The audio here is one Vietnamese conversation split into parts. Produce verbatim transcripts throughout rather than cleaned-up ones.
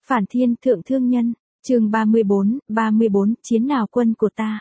Phản Thiên Thượng Thương Nhân, chương ba mươi bốn, ba mươi bốn, chiến nào quân của ta.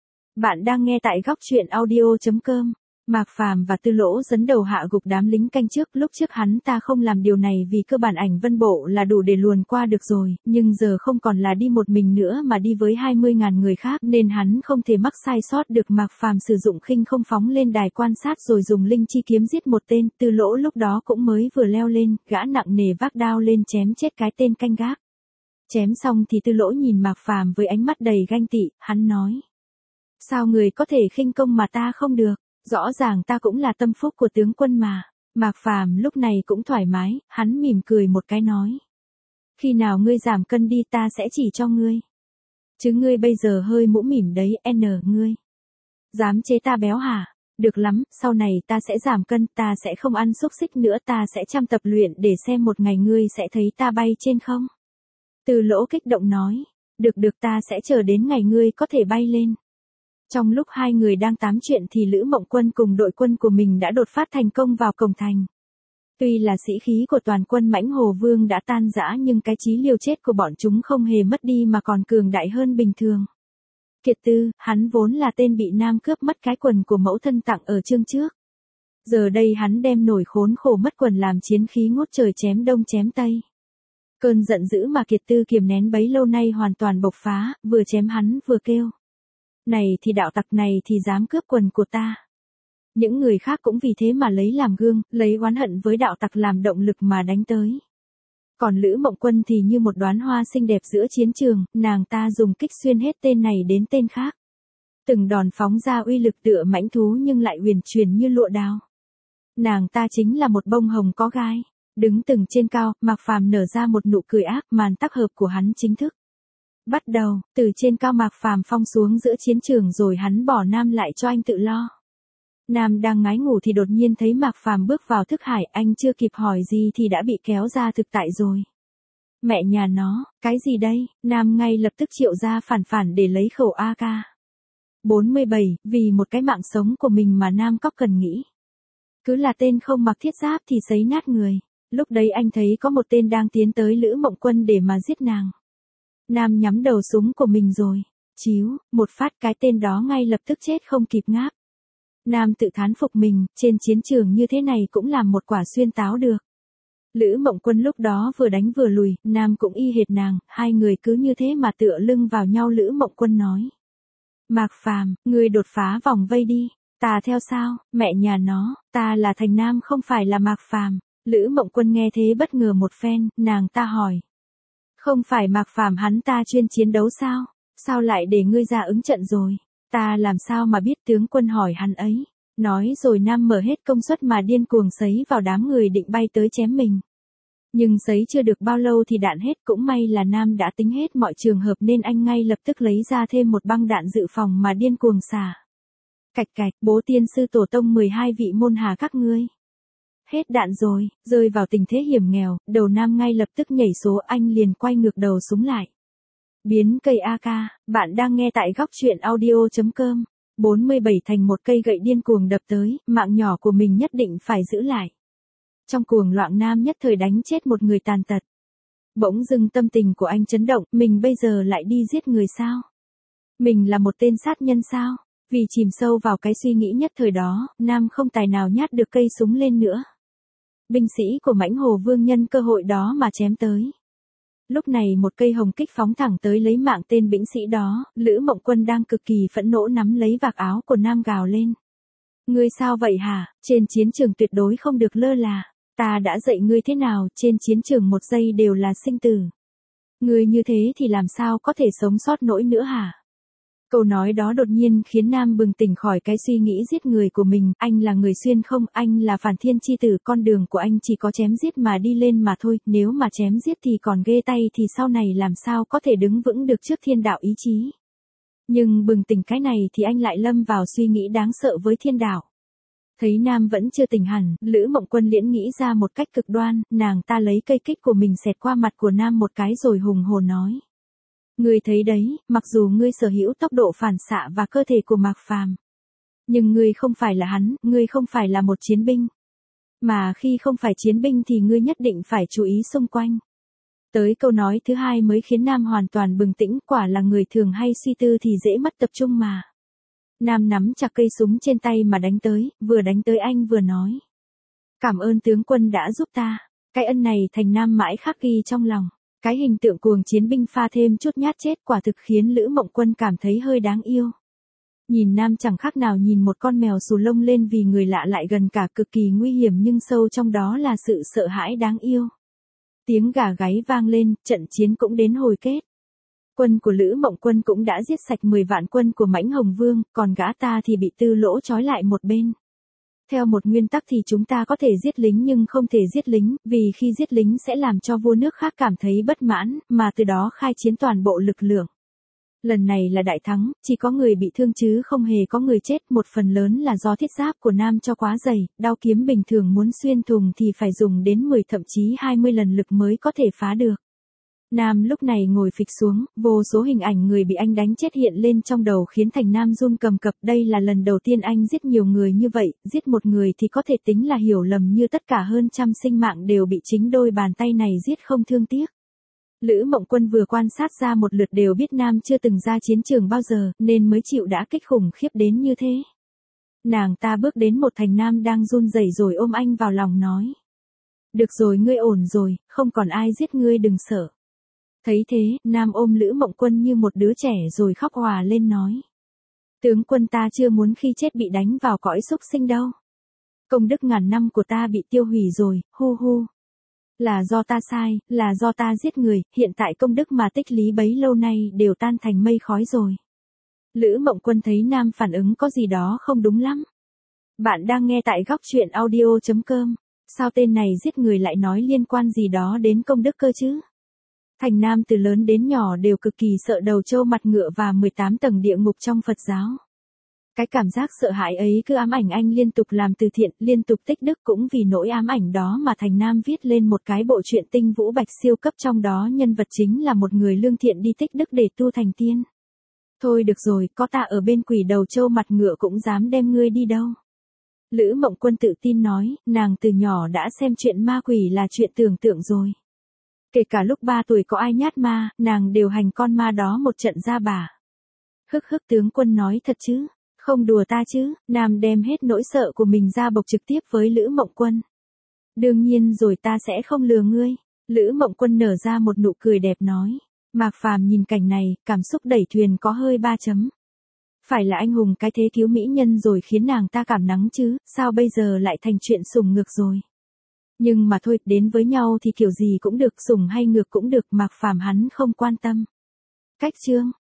Bạn đang nghe tại góc truyện audio chấm com. Mạc Phàm và Tư Lỗ dẫn đầu hạ gục đám lính canh trước, lúc trước hắn ta không làm điều này vì cơ bản ảnh vân bộ là đủ để luồn qua được rồi, nhưng giờ không còn là đi một mình nữa mà đi với hai mươi ngàn người khác nên hắn không thể mắc sai sót được. Mạc Phàm sử dụng khinh không phóng lên đài quan sát rồi dùng linh chi kiếm giết một tên. Tư Lỗ lúc đó cũng mới vừa leo lên, gã nặng nề vác đao lên chém chết cái tên canh gác. Chém xong thì Tư Lỗ nhìn Mạc Phàm với ánh mắt đầy ganh tị, hắn nói: sao người có thể khinh công mà ta không được? Rõ ràng ta cũng là tâm phúc của tướng quân mà. Mạc Phàm lúc này cũng thoải mái, hắn mỉm cười một cái nói: khi nào ngươi giảm cân đi ta sẽ chỉ cho ngươi. Chứ ngươi bây giờ hơi mũm mỉm đấy, n ngươi. Dám chế ta béo hả? Được lắm, sau này ta sẽ giảm cân, ta sẽ không ăn xúc xích nữa, ta sẽ chăm tập luyện để xem một ngày ngươi sẽ thấy ta bay trên không. Tư Lỗ kích động nói: được được, ta sẽ chờ đến ngày ngươi có thể bay lên. Trong lúc hai người đang tám chuyện thì Lữ Mộng Quân cùng đội quân của mình đã đột phát thành công vào cổng thành. Tuy là sĩ khí của toàn quân Mãnh Hồ Vương đã tan rã nhưng cái chí liều chết của bọn chúng không hề mất đi mà còn cường đại hơn bình thường. Kiệt Tư, hắn vốn là tên bị Nam cướp mất cái quần của mẫu thân tặng ở chương trước. Giờ đây hắn đem nổi khốn khổ mất quần làm chiến khí ngút trời chém đông chém tây. Cơn giận dữ mà Kiệt Tư kiềm nén bấy lâu nay hoàn toàn bộc phá, vừa chém hắn vừa kêu: này thì đạo tặc, này thì dám cướp quần của ta. Những người khác cũng vì thế mà lấy làm gương, lấy oán hận với đạo tặc làm động lực mà đánh tới. Còn Lữ Mộng Quân thì như một đóa hoa xinh đẹp giữa chiến trường, nàng ta dùng kích xuyên hết tên này đến tên khác. Từng đòn phóng ra uy lực tựa mãnh thú nhưng lại huyền chuyển như lụa đào. Nàng ta chính là một bông hồng có gai. Đứng từng trên cao, Mạc Phàm nở ra một nụ cười ác, màn tác hợp của hắn chính thức bắt đầu. Từ trên cao Mạc Phàm phong xuống giữa chiến trường rồi hắn bỏ Nam lại cho anh tự lo. Nam đang ngái ngủ thì đột nhiên thấy Mạc Phàm bước vào thức hải, anh chưa kịp hỏi gì thì đã bị kéo ra thực tại rồi. Mẹ nhà nó, cái gì đây? Nam ngay lập tức triệu ra phản phản để lấy khẩu a ca bốn mươi bảy, vì một cái mạng sống của mình mà Nam cóc cần nghĩ. Cứ là tên không mặc thiết giáp thì sấy nát người. Lúc đấy anh thấy có một tên đang tiến tới Lữ Mộng Quân để mà giết nàng. Nam nhắm đầu súng của mình rồi. Chíu, một phát cái tên đó ngay lập tức chết không kịp ngáp. Nam tự thán phục mình, trên chiến trường như thế này cũng làm một quả xuyên táo được. Lữ Mộng Quân lúc đó vừa đánh vừa lùi, Nam cũng y hệt nàng, hai người cứ như thế mà tựa lưng vào nhau. Lữ Mộng Quân nói: Mạc Phàm, ngươi đột phá vòng vây đi. Ta theo sao? Mẹ nhà nó, ta là Thành Nam không phải là Mạc Phàm. Lữ Mộng Quân nghe thế bất ngờ một phen, nàng ta hỏi: không phải Mạc Phàm hắn ta chuyên chiến đấu sao? Sao lại để ngươi ra ứng trận rồi? Ta làm sao mà biết, tướng quân hỏi hắn ấy. Nói rồi Nam mở hết công suất mà điên cuồng sấy vào đám người định bay tới chém mình. Nhưng sấy chưa được bao lâu thì đạn hết, cũng may là Nam đã tính hết mọi trường hợp nên anh ngay lập tức lấy ra thêm một băng đạn dự phòng mà điên cuồng xả. Cạch cạch, bố tiên sư tổ tông mười hai vị môn hà các ngươi. Hết đạn rồi, rơi vào tình thế hiểm nghèo, đầu Nam ngay lập tức nhảy số, anh liền quay ngược đầu súng lại. Biến cây a ca, bạn đang nghe tại góc truyện audio chấm com. bốn mươi bảy thành một cây gậy điên cuồng đập tới, mạng nhỏ của mình nhất định phải giữ lại. Trong cuồng loạn Nam nhất thời đánh chết một người tàn tật. Bỗng dưng tâm tình của anh chấn động, mình bây giờ lại đi giết người sao? Mình là một tên sát nhân sao? Vì chìm sâu vào cái suy nghĩ nhất thời đó, Nam không tài nào nhát được cây súng lên nữa. Binh sĩ của Mãnh Hồ Vương nhân cơ hội đó mà chém tới. Lúc này một cây hồng kích phóng thẳng tới lấy mạng tên binh sĩ đó. Lữ Mộng Quân đang cực kỳ phẫn nộ nắm lấy vạt áo của Nam gào lên: ngươi sao vậy hả? Trên chiến trường tuyệt đối không được lơ là. Ta đã dạy ngươi thế nào, trên chiến trường một giây đều là sinh tử. Ngươi như thế thì làm sao có thể sống sót nổi nữa hả? Câu nói đó đột nhiên khiến Nam bừng tỉnh khỏi cái suy nghĩ giết người của mình. Anh là người xuyên không, anh là Phản Thiên chi tử, con đường của anh chỉ có chém giết mà đi lên mà thôi. Nếu mà chém giết thì còn ghê tay thì sau này làm sao có thể đứng vững được trước thiên đạo ý chí. Nhưng bừng tỉnh cái này thì anh lại lâm vào suy nghĩ đáng sợ với thiên đạo. Thấy Nam vẫn chưa tỉnh hẳn, Lữ Mộng Quân liễn nghĩ ra một cách cực đoan, nàng ta lấy cây kích của mình xẹt qua mặt của Nam một cái rồi hùng hồn nói: ngươi thấy đấy, mặc dù ngươi sở hữu tốc độ phản xạ và cơ thể của Mạc Phàm, nhưng ngươi không phải là hắn, ngươi không phải là một chiến binh. Mà khi không phải chiến binh thì ngươi nhất định phải chú ý xung quanh. Tới câu nói thứ hai mới khiến Nam hoàn toàn bừng tỉnh, quả là người thường hay suy tư thì dễ mất tập trung mà. Nam nắm chặt cây súng trên tay mà đánh tới, vừa đánh tới anh vừa nói. Cảm ơn tướng quân đã giúp ta. Cái ân này Thành Nam mãi khắc ghi trong lòng. Cái hình tượng cuồng chiến binh pha thêm chút nhát chết quả thực khiến Lữ Mộng Quân cảm thấy hơi đáng yêu. Nhìn Nam chẳng khác nào nhìn một con mèo xù lông lên vì người lạ lại gần cả, cực kỳ nguy hiểm nhưng sâu trong đó là sự sợ hãi đáng yêu. Tiếng gà gáy vang lên, trận chiến cũng đến hồi kết. Quân của Lữ Mộng Quân cũng đã giết sạch mười vạn quân của Mãnh Hồng Vương, còn gã ta thì bị Tư Lỗ trói lại một bên. Theo một nguyên tắc thì chúng ta có thể giết lính nhưng không thể giết lính, vì khi giết lính sẽ làm cho vua nước khác cảm thấy bất mãn, mà từ đó khai chiến toàn bộ lực lượng. Lần này là đại thắng, chỉ có người bị thương chứ không hề có người chết, một phần lớn là do thiết giáp của Nam cho quá dày, đao kiếm bình thường muốn xuyên thùng thì phải dùng đến mười thậm chí hai mươi lần lực mới có thể phá được. Nam lúc này ngồi phịch xuống, vô số hình ảnh người bị anh đánh chết hiện lên trong đầu khiến Thành Nam run cầm cập. Đây là lần đầu tiên anh giết nhiều người như vậy, giết một người thì có thể tính là hiểu lầm như tất cả hơn trăm sinh mạng đều bị chính đôi bàn tay này giết không thương tiếc. Lữ Mộng Quân vừa quan sát ra một lượt đều biết Nam chưa từng ra chiến trường bao giờ, nên mới chịu đả kích khủng khiếp đến như thế. Nàng ta bước đến một Thành Nam đang run rẩy rồi ôm anh vào lòng nói. Được rồi, ngươi ổn rồi, không còn ai giết ngươi, đừng sợ. Thấy thế, Nam ôm Lữ Mộng Quân như một đứa trẻ rồi khóc òa lên nói. Tướng quân, ta chưa muốn khi chết bị đánh vào cõi súc sinh đâu. Công đức ngàn năm của ta bị tiêu hủy rồi, hu hu. Là do ta sai, là do ta giết người, hiện tại công đức mà tích lũy bấy lâu nay đều tan thành mây khói rồi. Lữ Mộng Quân thấy Nam phản ứng có gì đó không đúng lắm. Bạn đang nghe tại góc truyện audio chấm com. Sao tên này giết người lại nói liên quan gì đó đến công đức cơ chứ? Thành Nam từ lớn đến nhỏ đều cực kỳ sợ đầu trâu mặt ngựa và mười tám tầng địa ngục trong Phật giáo. Cái cảm giác sợ hãi ấy cứ ám ảnh anh liên tục làm từ thiện, liên tục tích đức, cũng vì nỗi ám ảnh đó mà Thành Nam viết lên một cái bộ truyện Tinh Vũ Bạch siêu cấp, trong đó nhân vật chính là một người lương thiện đi tích đức để tu thành tiên. Thôi được rồi, có ta ở bên, quỷ đầu trâu mặt ngựa cũng dám đem ngươi đi đâu. Lữ Mộng Quân tự tin nói, nàng từ nhỏ đã xem chuyện ma quỷ là chuyện tưởng tượng rồi. Kể cả lúc ba tuổi có ai nhát ma, nàng đều hành con ma đó một trận ra bà. Hức hức, tướng quân nói thật chứ? Không đùa ta chứ? Nam đem hết nỗi sợ của mình ra bộc trực tiếp với Lữ Mộng Quân. Đương nhiên rồi, ta sẽ không lừa ngươi. Lữ Mộng Quân nở ra một nụ cười đẹp nói. Mạc Phàm nhìn cảnh này, cảm xúc đẩy thuyền có hơi ba chấm. Phải là anh hùng cái thế cứu mỹ nhân rồi khiến nàng ta cảm nắng chứ, sao bây giờ lại thành chuyện sủng ngược rồi. Nhưng mà thôi, đến với nhau thì kiểu gì cũng được, sủng hay ngược cũng được, Mạc Phàm hắn không quan tâm. Cách chương